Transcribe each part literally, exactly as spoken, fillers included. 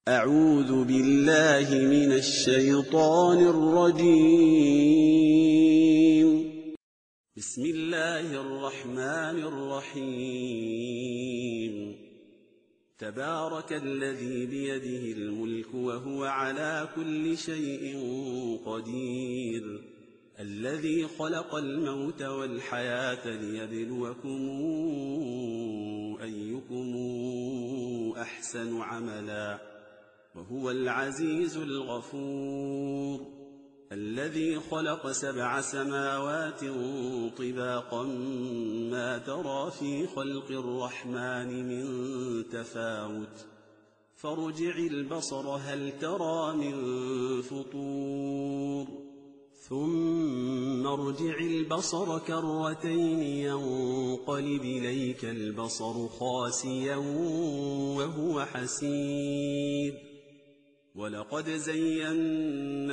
أعوذ بالله من الشيطان الرجيم. بسم الله الرحمن الرحيم. تبارك الذي بيده الملك وهو على كل شيء قدير، الذي خلق الموت والحياة ليبلوكم أيكم أحسن عملا، وهو العزيز الغفور، الذي خلق سبع سماوات طباقا ما ترى في خلق الرحمن من تفاوت، فارجع البصر هل ترى من فطور، ثم ارجع البصر كرتين ينقلب إليك البصر خاسئا وهو حسير، ولقد زينا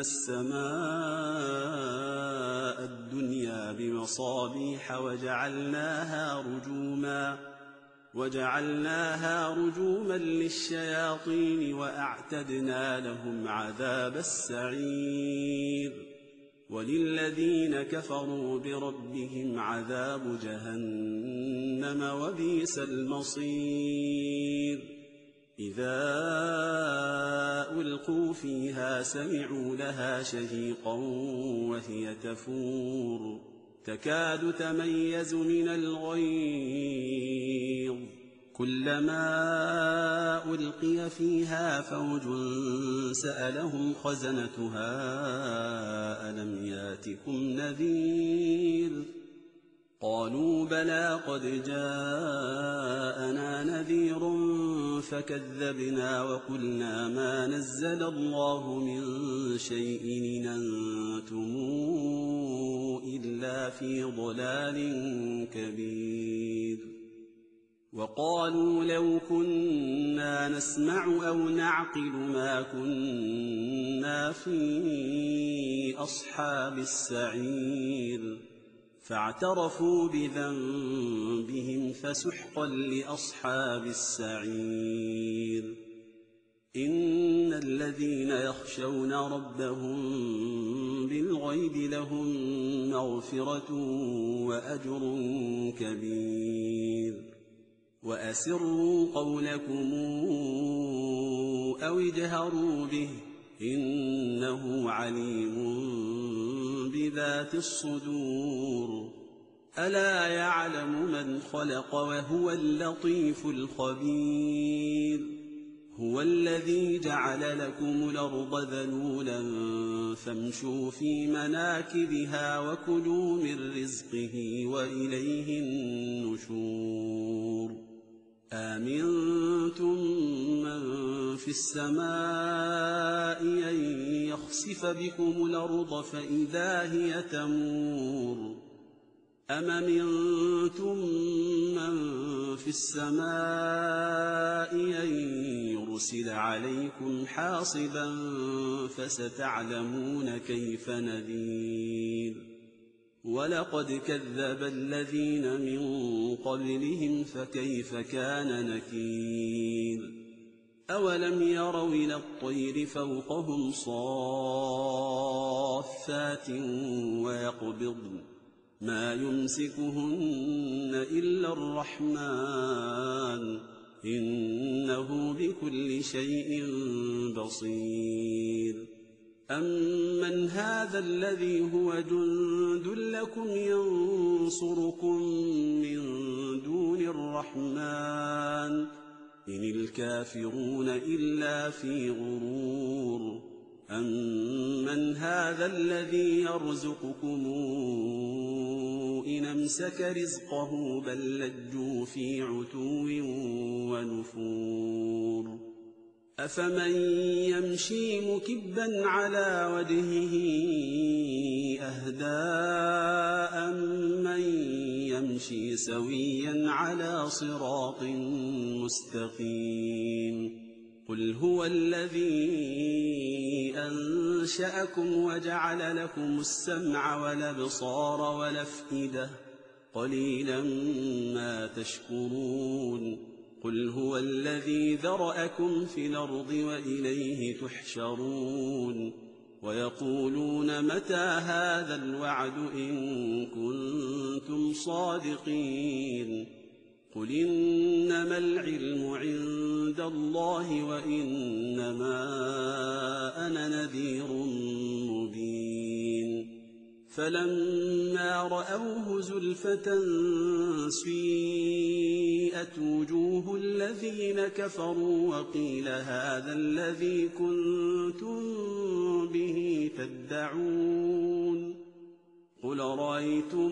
السماء الدنيا بمصابيح وجعلناها رجوما وجعلناها رجوما للشياطين وأعتدنا لهم عذاب السعير، وللذين كفروا بربهم عذاب جهنم وبئس المصير. إذا ألقوا فيها سمعوا لها شهيقا وهي تفور، تكاد تميز من الغيظ، كلما ألقي فيها فوج سألهم خزنتها ألم ياتكم نذير؟ قالوا بلى قد جاءنا نذير فكذبنا وقلنا ما نزل الله من شيء إن أنتم إلا في ضلال كبير. وقالوا لو كنا نسمع أو نعقل ما كنا في أصحاب السعير، فاعترفوا بذنبهم فسحقا لأصحاب السعير. إن الذين يخشون ربهم بالغيب لهم مغفرة وأجر كبير. وأسروا قولكم أو اجهروا به إنه عليم بذات الصدور. ألا يعلم من خلق وهو اللطيف الخبير. هو الذي جعل لكم الأرض ذلولا فامشوا في مناكبها وكلوا من رزقه وإليه النشور. آمنتم من في السماء أن يخسف بكم الأرض فإذا هي تمور، أم أمنتم من في السماء أن يرسل عليكم حاصبا فستعلمون كيف نذير. ولقد كذب الذين من قبلهم فكيف كان نكير. أولم يروا إلى الطير فوقهم صافات ويقبضن ما يمسكهن إلا الرحمن إنه بكل شيء بصير. أمن هذا الذي هو جند لكم ينصركم من دون الرحمن إن الكافرون إلا في غرور. أمن هذا الذي يرزقكم إن أمسك رزقه بل لجوا في عتو ونفور. أفمن يمشي مكبا على وجهه أهدى أمن يمشي سويا على صراط مستقيم. قل هو الذي أنشأكم وجعل لكم السمع والأبصار والأفئدة قليلا ما تشكرون. قل هو الذي ذرأكم في الأرض وإليه تحشرون ويقولون متى هذا الوعد إن كنتم صادقين قل إنما العلم عند الله وإنما أنا نذير مبين فلما رأوه زلفة سيئت وجوه الذين كفروا وقيل هذا الذي كنتم به تدعون قل رأيتم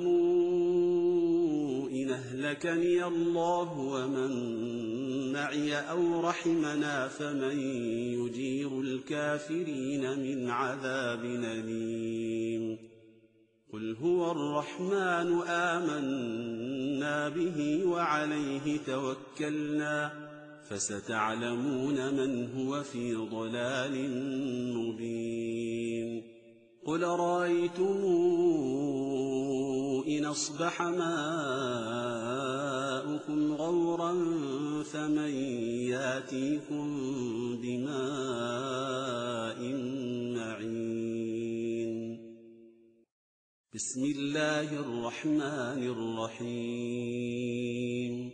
إن أهلكني الله ومن معي أو رحمنا فمن يجير الكافرين من عذاب أليم قل هو الرحمن آمنا به وعليه توكلنا فستعلمون من هو في ضلال مبين قل رأيتم إن أصبح ماؤكم غورا فمن ياتيكم بماء معين بسم الله الرحمن الرحيم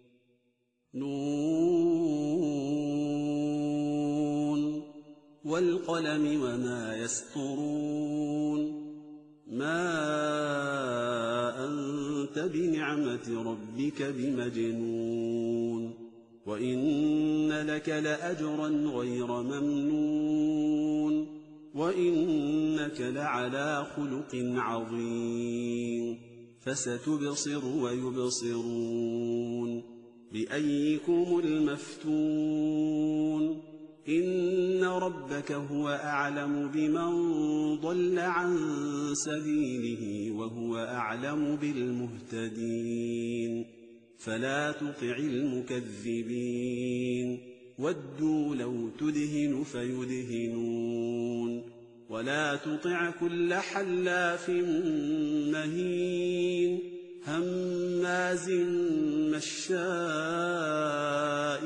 نون والقلم وما يسطرون ما أنت بنعمة ربك بمجنون وإن لك لأجرا غير ممنون وإنك لعلى خلق عظيم فستبصر ويبصرون بأيكم المفتون إن ربك هو أعلم بمن ضل عن سبيله وهو أعلم بالمهتدين فلا تطع المكذبين ودوا لو تدهن فيدهنون ولا تطع كل حلاف مهين هماز مشاء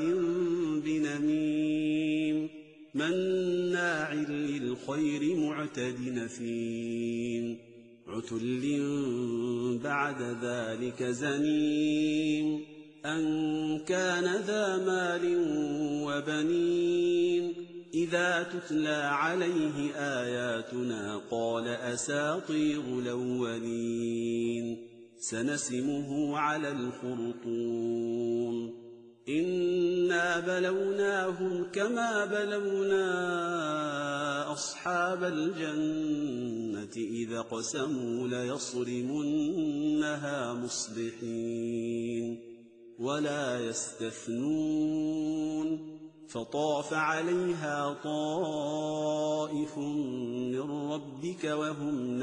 بنميم مناع للخير معتد نثيم عتل بعد ذلك زنيم أن كان ذا مال وبنين إذا تتلى عليه آياتنا قال أساطير الأولين سنسمه على الخرطوم إنا بلوناهم كما بلونا أصحاب الجنة إذا قسموا ليصرمنها مصبحين ولا يستثنون فطاف عليها طائف من ربك وهم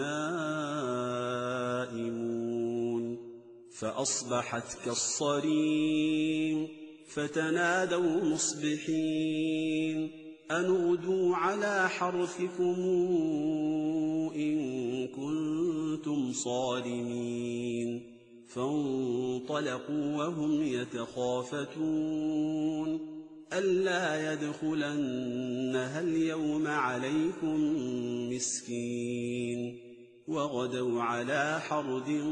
نائمون فأصبحت كالصريم فتنادوا مصبحين أن اغدوا على حرثكم إن كنتم صارمين فانطلقوا وهم يتخافتون ألا يدخلنها اليوم عليكم مسكين وغدوا على حرد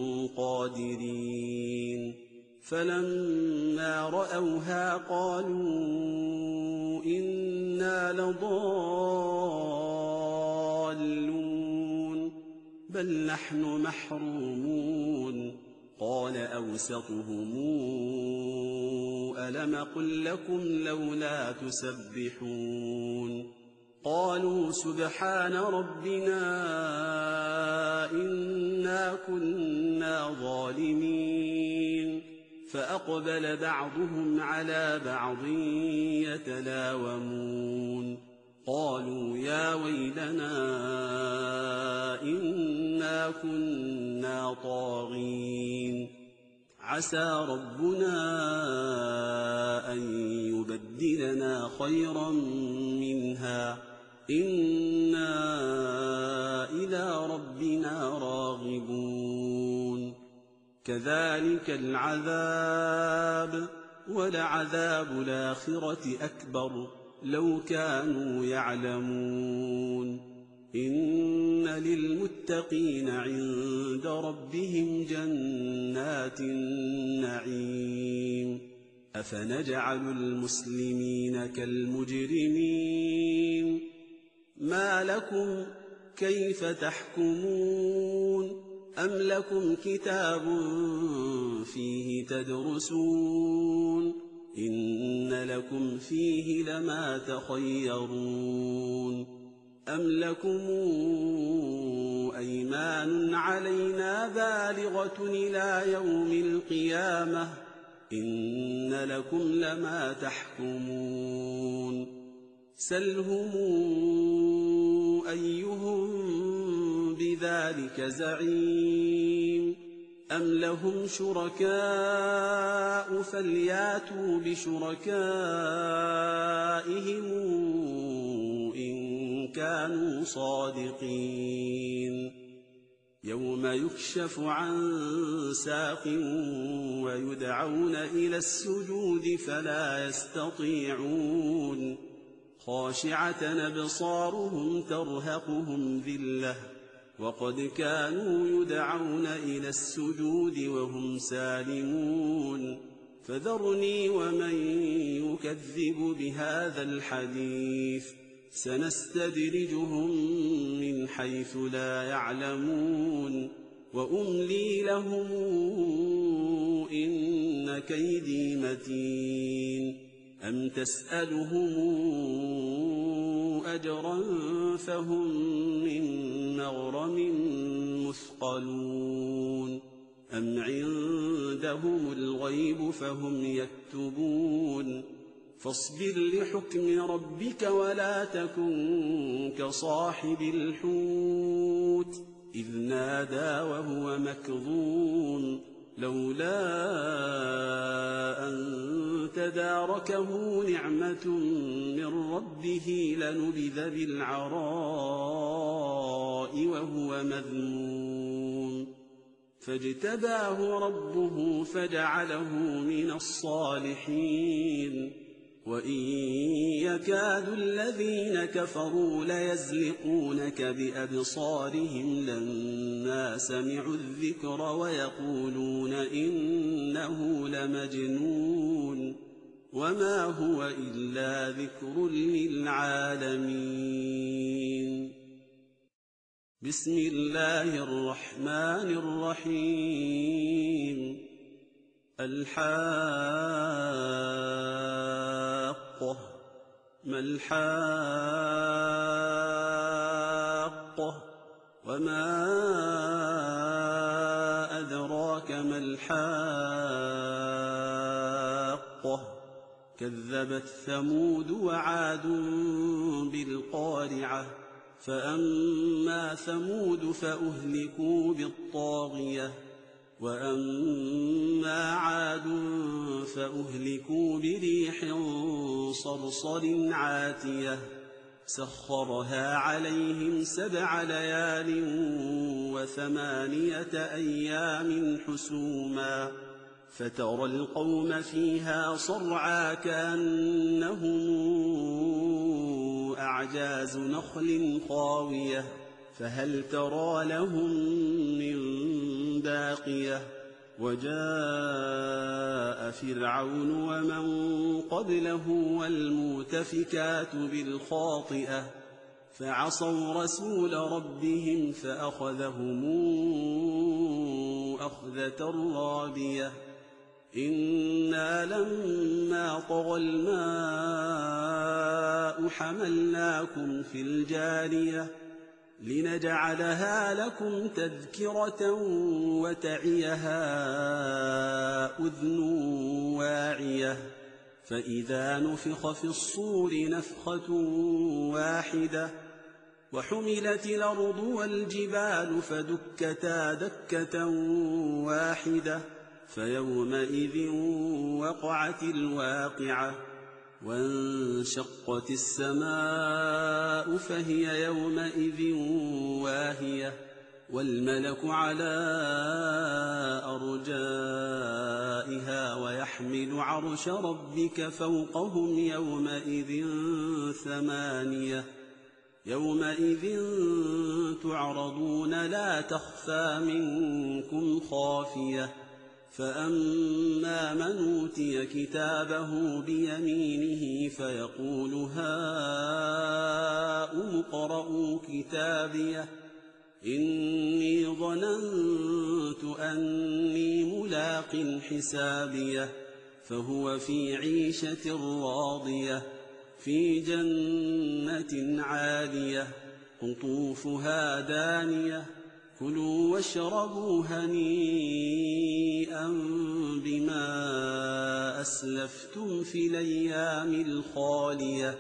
قادرين فلما رأوها قالوا إنا لضالون بل نحن محرومون قال أوسطهم ألم قل لكم لولا تسبحون قالوا سبحان ربنا إنا كنا ظالمين فأقبل بعضهم على بعض يتلاومون قالوا يا ويلنا إنا كنا طاغين عسى ربنا أن يبدلنا خيرا منها إنا إلى ربنا راغبون كذلك العذاب ولعذاب الآخرة أكبر لو كانوا يعلمون إن للمتقين عند ربهم جنات النعيم أفنجعل المسلمين كالمجرمين ما لكم كيف تحكمون أم لكم كتاب فيه تدرسون إن لكم فيه لما تخيرون أم لكم أيمان علينا بالغة إلى يوم القيامة إن لكم لما تحكمون سلهم أيهم بذلك زعيم أم لهم شركاء فلياتوا بشركائهم إن كانوا صادقين يوم يكشف عن ساق ويدعون إلى السجود فلا يستطيعون خاشعة أبصارهم ترهقهم ذلة وقد كانوا يدعون إلى السجود وهم سالمون فذرني ومن يكذب بهذا الحديث سنستدرجهم من حيث لا يعلمون وأملي لهم إن كيدي متين أم تسألهم أجرا فهم من مغرم مثقلون أم عندهم الغيب فهم يكتبون فاصبر لحكم ربك ولا تكن كصاحب الحوت إذ نادى وهو مكظوم لولا أن تداركه نعمة من ربه لنبذ بالعراء وهو مذموم فاجتباه ربه فجعله من الصالحين وإن يكاد الذين كفروا ليزلقونك بأبصارهم لما سمعوا الذكر ويقولون إنه لمجنون وما هو إلا ذكر للعالمين بسم الله الرحمن الرحيم الحاقة ما الحاقة وما أدراك ما الحاقة كذبت ثمود وعاد بالقارعة فأما ثمود فأهلكوا بالطاغية وأما عاد فأهلكوا بريح صرصر عاتية سخرها عليهم سبع ليال وثمانية أيام حسوما فترى القوم فيها صرعى كأنهم أعجاز نخل خاوية فهل ترى لهم من باقية وجاء فرعون ومن قبله والمؤتفكات بالخاطئة فعصوا رسول ربهم فأخذهم أخذة رابية إنا لما طغى الماء حملناكم في الجارية لنجعلها لكم تذكرة وتعيها أذن واعية فإذا نفخ في الصور نفخة واحدة وحملت الأرض والجبال فدكتا دكة واحدة فيومئذ وقعت الواقعة وانشقت السماء فهي يومئذ واهية والملك على أرجائها ويحمل عرش ربك فوقهم يومئذ ثمانية يومئذ تعرضون لا تخفى منكم خافية فأما من أوتي كتابه بيمينه فيقول هاؤم اقرءوا كتابيه إني ظننت أني ملاق حسابيه فهو في عيشة راضية في جنة عالية قطوفها دانية كلوا واشربوا هنيئا بما أسلفتم في الأيام الخالية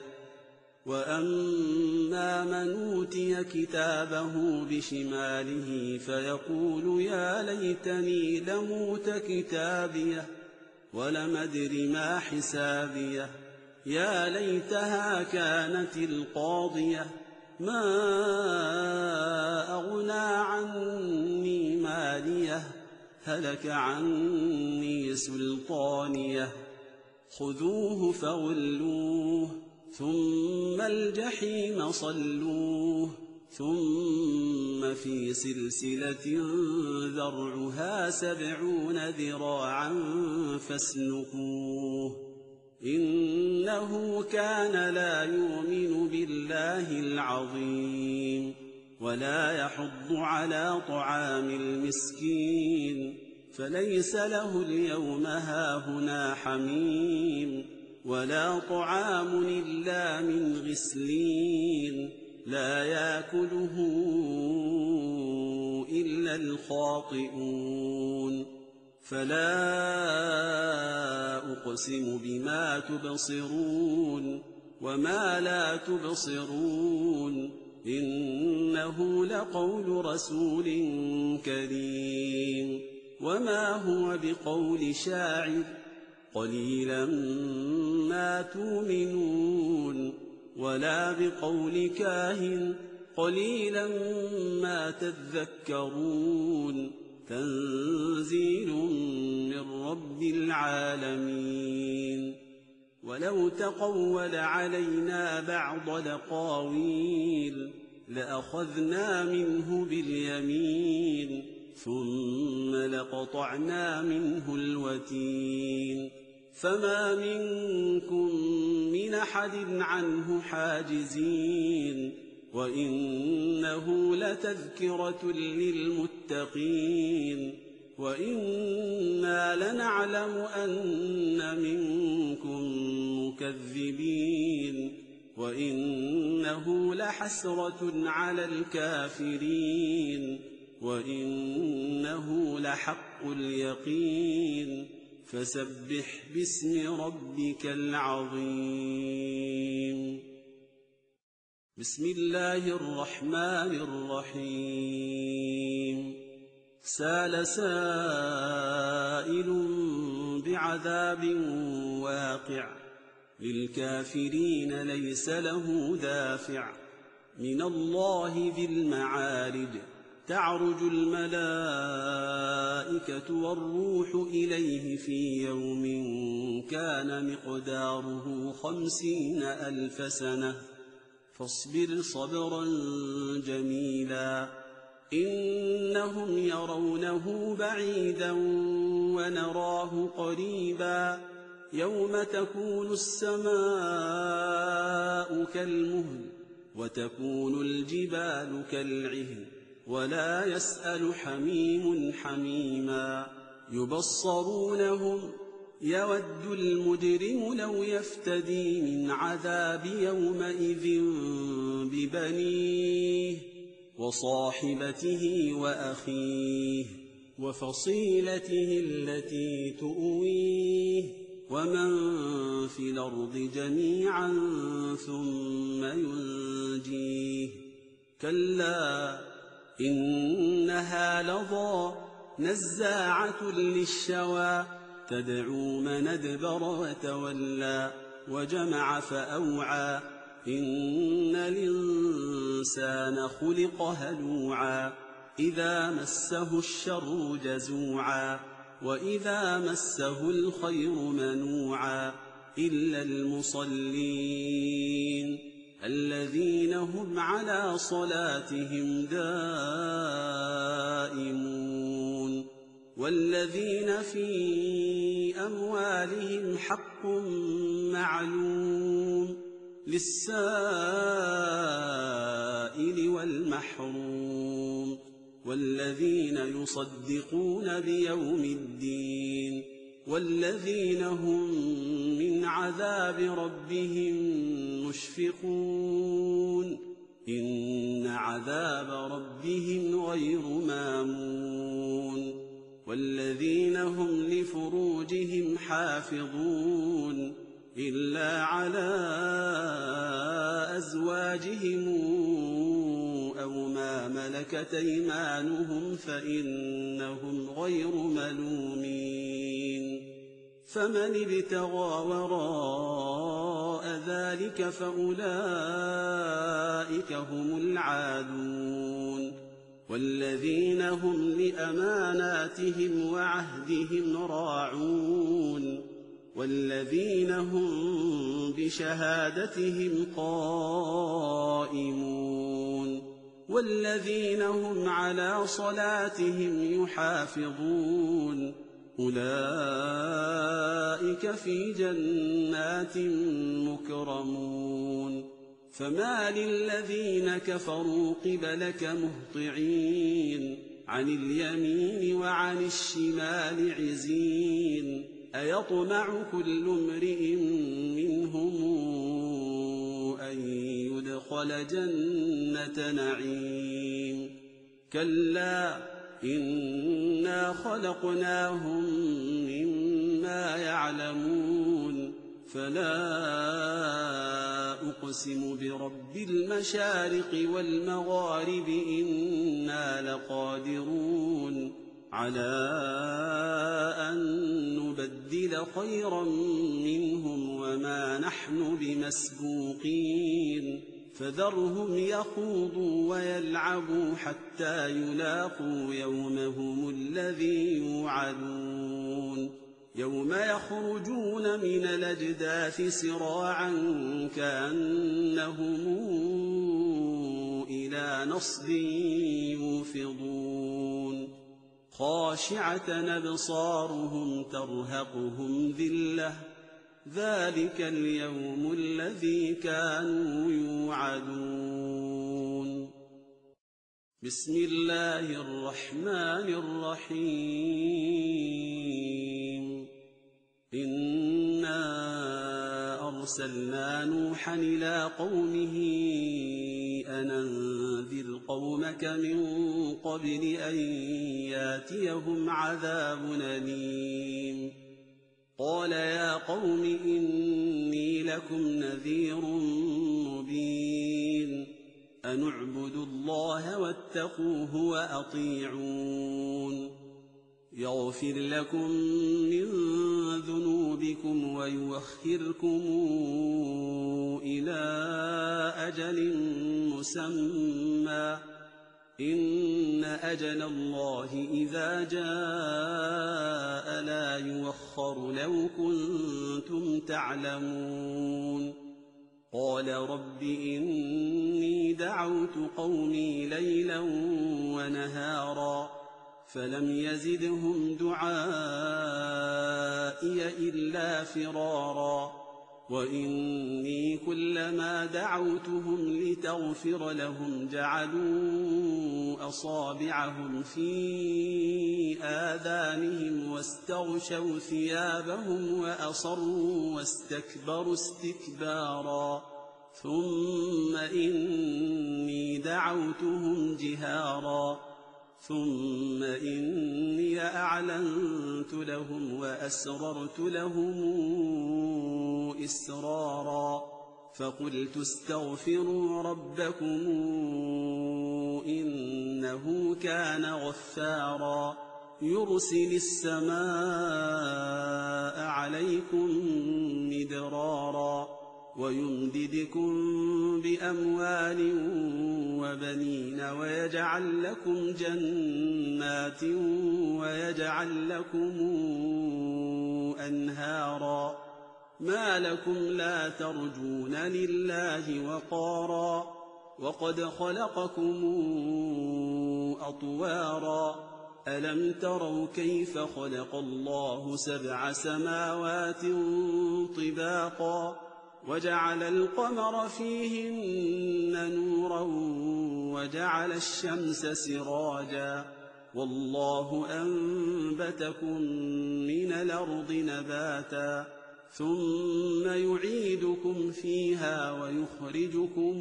وأما من أوتي كتابه بشماله فيقول يا ليتني لموت كتابيه ولم أدر ما حسابيه يا ليتها كانت القاضية ما أغنى عني ماليه هلك عني سلطانيه خذوه فغلوه ثم الجحيم صلوه ثم في سلسلة ذرعها سبعون ذراعا فاسلكوه إنه كان لا يؤمن بالله العظيم ولا يحض على طعام المسكين فليس له اليوم هاهنا حميم ولا طعام إلا من غسلين لا يأكله إلا الخاطئون فلا أقسم بما تبصرون وما لا تبصرون إنه لقول رسول كريم وما هو بقول شاعر قليلا ما تؤمنون ولا بقول كاهن قليلا ما تذكرون تنزيل من رب العالمين ولو تقول علينا بعض الأقاويل لأخذنا منه باليمين ثم لقطعنا منه الوتين فما منكم من أحد عنه حاجزين وإنه لتذكرة للمتقين وإنا لنعلم أن منكم مكذبين وإنه لحسرة على الكافرين وإنه لحق اليقين فسبح باسم ربك العظيم بسم الله الرحمن الرحيم سال سائل بعذاب واقع للكافرين ليس له دافع من الله ذي المعارج تعرج الملائكة والروح إليه في يوم كان مقداره خمسين ألف سنة فاصبر صبرا جميلا إنهم يرونه بعيدا ونراه قريبا يوم تكون السماء كالمهل وتكون الجبال كالعهن ولا يسأل حميم حميما يبصرونهم يود المجرم لو يفتدي من عذاب يومئذ ببنيه وصاحبته وأخيه وفصيلته التي تؤويه ومن في الأرض جميعا ثم ينجيه كلا إنها لظى نزاعة للشوى تدعو من أدبر وتولى وجمع فأوعى إن الإنسان خلق هلوعا إذا مسه الشر جزوعا وإذا مسه الخير منوعا إلا المصلين الذين هم على صلاتهم دائمون والذين في أموالهم حق معلوم للسائل والمحروم والذين يصدقون بيوم الدين والذين هم من عذاب ربهم مشفقون إن عذاب ربهم غير مامون والذين هم لفروجهم حافظون إلا على أزواجهم أو ما ملكت أيمانهم فإنهم غير ملومين فمن ابتغى وراء ذلك فأولئك هم العادون والذين هم لأماناتهم وعهدهم راعون والذين هم بشهادتهم قائمون والذين هم على صلاتهم يحافظون أولئك في جنات مكرمون فما للذين كفروا قبلك مهطعين عن اليمين وعن الشمال عزين أيطمع كل امرئ منهم أن يدخل جنة نعيم كلا إنا خلقناهم مما يعلمون فلا أقسم برب المشارق والمغارب إنا لقادرون على أن نبدل خيرا منهم وما نحن بمسبوقين فذرهم يخوضوا ويلعبوا حتى يلاقوا يومهم الذي يوعدون يوم يخرجون من الأجداث سراعا كأنهم إلى نصب يوفضون خاشعة أبصارهم ترهقهم ذلة ذلك اليوم الذي كانوا يوعدون بسم الله الرحمن الرحيم إنا أرسلنا نوحا إلى قومه أن أنذر قومك من قبل أن ياتيهم عذاب أليم قال يا قوم إني لكم نذير مبين أن اعبدوا الله واتقوه وأطيعون يغفر لكم من ذنوبكم ويؤخركم إلى أجل مسمى إن أجل الله إذا جاء لا يؤخر لو كنتم تعلمون قال رب إني دعوت قومي ليلا ونهارا فلم يزدهم دعائي إلا فرارا وإني كلما دعوتهم لتغفر لهم جعلوا أصابعهم في آذانهم واستغشوا ثيابهم وأصروا واستكبروا استكبارا ثم إني دعوتهم جهارا ثم إني أعلنت لهم وأسررت لهم إسرارا فقلت استغفروا ربكم إنه كان غفارا يرسل السماء عليكم مدرارا ويمددكم بأموال وبنين ويجعل لكم جنات ويجعل لكم أنهارا ما لكم لا ترجون لله وقارا وقد خلقكم أطوارا ألم تروا كيف خلق الله سبع سماوات طباقا وجعل القمر فيهن نورا وجعل الشمس سراجا والله أنبتكم من الأرض نباتا ثم يعيدكم فيها ويخرجكم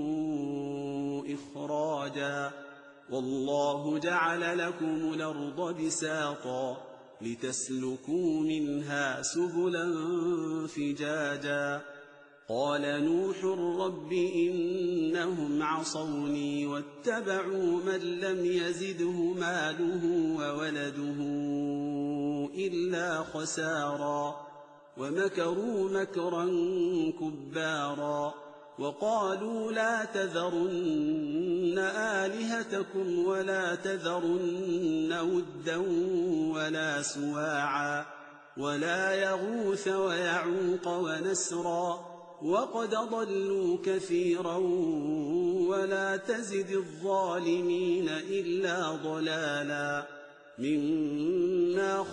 إخراجا والله جعل لكم الأرض بساطا لتسلكوا منها سبلا فجاجا قال نوح رب إنهم عصوني واتبعوا من لم يزده ماله وولده إلا خسارا ومكروا مكرا كبارا وقالوا لا تذرن آلهتكم ولا تذرن ودا ولا سواعا ولا يغوث ويعوق ونسرا وقد ضلوا كثيرا ولا تزد الظالمين إلا ضلالا مما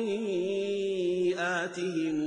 خطيئاتهم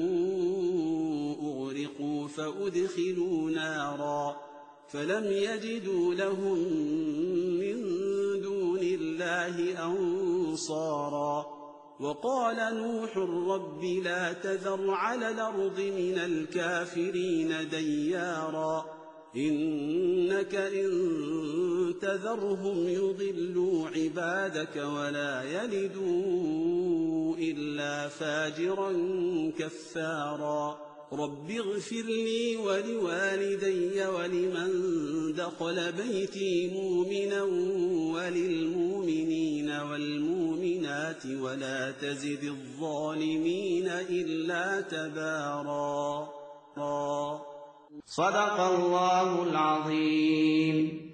أغرقوا فأدخلوا نارا فلم يجدوا لهم من دون الله أنصارا وقال نوح رب لا تذر على الأرض من الكافرين ديارا إنك إن تذرهم يضلوا عبادك ولا يلدوا إلا فاجرا كفارا رب اغفر لي ولوالدي ولمن دخل بيتي مؤمنا وللمؤمنين والمؤمنات ولا تزد الظالمين إلا تبارا. صدق الله العظيم.